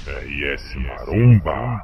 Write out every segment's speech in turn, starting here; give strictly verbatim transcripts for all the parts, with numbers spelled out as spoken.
R S Maromba.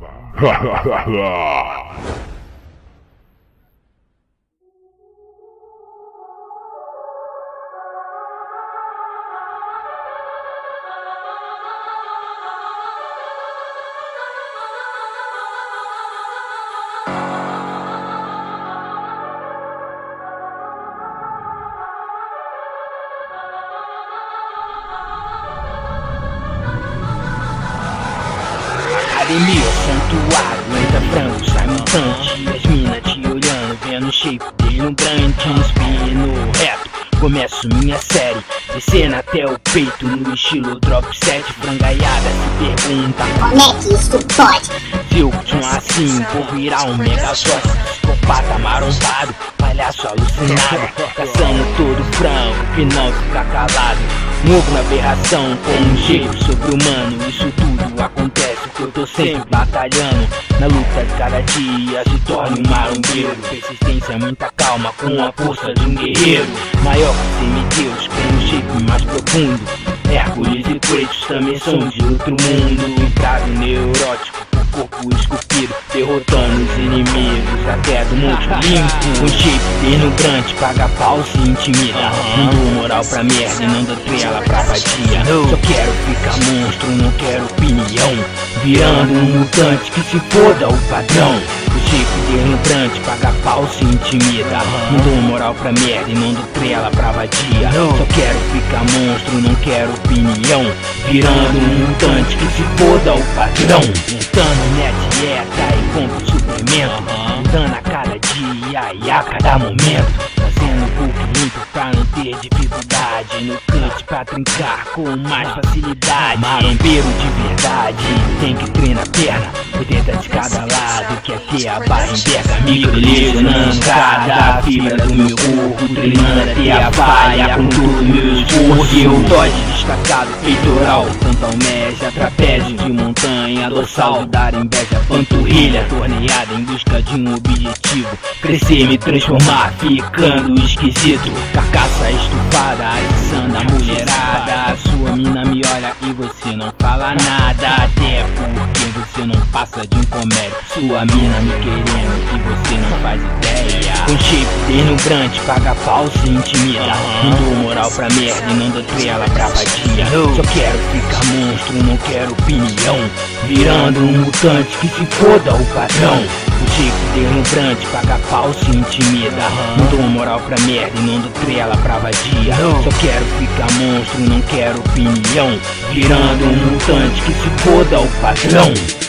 Academia, santuário, entra frango, sai mutante. As mina te olhando, vendo o shape deslumbrante. Inspiro reto, começo minha série, descendo até o peito no estilo drop set. Frangaiada se pergunta como é que isso pode? Se eu continuar assim, vou virar um megazord. Psicopata marombado, palhaço alucinado, caçando todo frango que não fica calado. Novo na aberração, com um jeito sobre-humano. Isso tudo acontece porque eu tô sempre batalhando. Na luta de cada dia se torna um marombeiro. Persistência, muita calma, com a força de um guerreiro. Maior que semideus, com um shape mais profundo. Hércules e Kratos também são de outro mundo. Entrado neurótico, o corpo esculpido, derrotando os inimigos até do monte limpo. Com shape deslumbrante, paga pau, se intimida. Não dou moral pra merda e não dou trela pra vadia. Só quero ficar monstro, não quero opinião. Virando um mutante que se foda o padrão. O shape deslumbrante, paga pau, se intimida. Não dou moral pra merda e não dou trela pra vadia. Só quero ficar monstro, não quero opinião. Virando um mutante que se foda o padrão. Montando minha dieta e compro suplemento. Mudando a cada dia e a cada momento. Fazendo o book limpo pra não ter dificuldade. No cut pra trincar com mais facilidade. Marombeiro de verdade, tem que treinar a perna por dentro de cada lado, quer ter a barra em bergamilho. Lesionando cada fibra do meu corpo, treinando até a falha com todo o meu esforço. Eu dodge destacado, peitoral, tanto almeja, trapézio de montanha, dorsal, dar inveja, panturrilha, torneada em busca de um objetivo. Crescer, me transformar, ficando esquisito. Carcaça estufada, atiçando a mulherada. A sua mina me olha e você não fala nada, até porque você não passa de um comédia. Sua mina me querendo e você não faz ideia. Com shape deslumbrante, paga pau, se intimida. Não dou moral pra merda e não dou trela pra vadia. Só quero ficar monstro, não quero opinião. Virando um mutante que se foda o padrão. O shape deslumbrante, paga pau, se intimida. Não dou moral pra merda e não dou trela pra vadia. Só quero ficar monstro, não quero opinião. Virando um mutante que se foda o padrão.